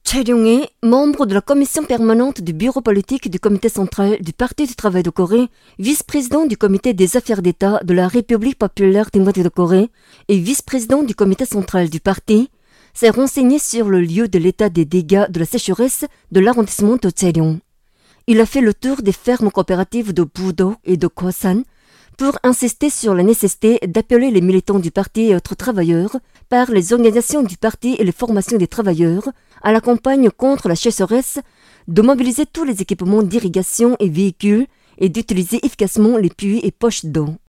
Cheryong-hee, membre de la commission permanente du bureau politique du comité central du Parti du travail de Corée, vice-président du comité des affaires d'État de la République populaire démocratique de Corée et vice-président du comité central du parti, s'est renseigné sur le lieu de l'état des dégâts de la sécheresse de l'arrondissement de Cheryong. Il a fait le tour des fermes coopératives de Budo et de Kwosan pour insister sur la nécessité d'appeler les militants du parti et autres travailleurs par les organisations du parti et les formations des travailleurs à la campagne contre la sécheresse, de mobiliser tous les équipements d'irrigation et véhicules et d'utiliser efficacement les puits et poches d'eau.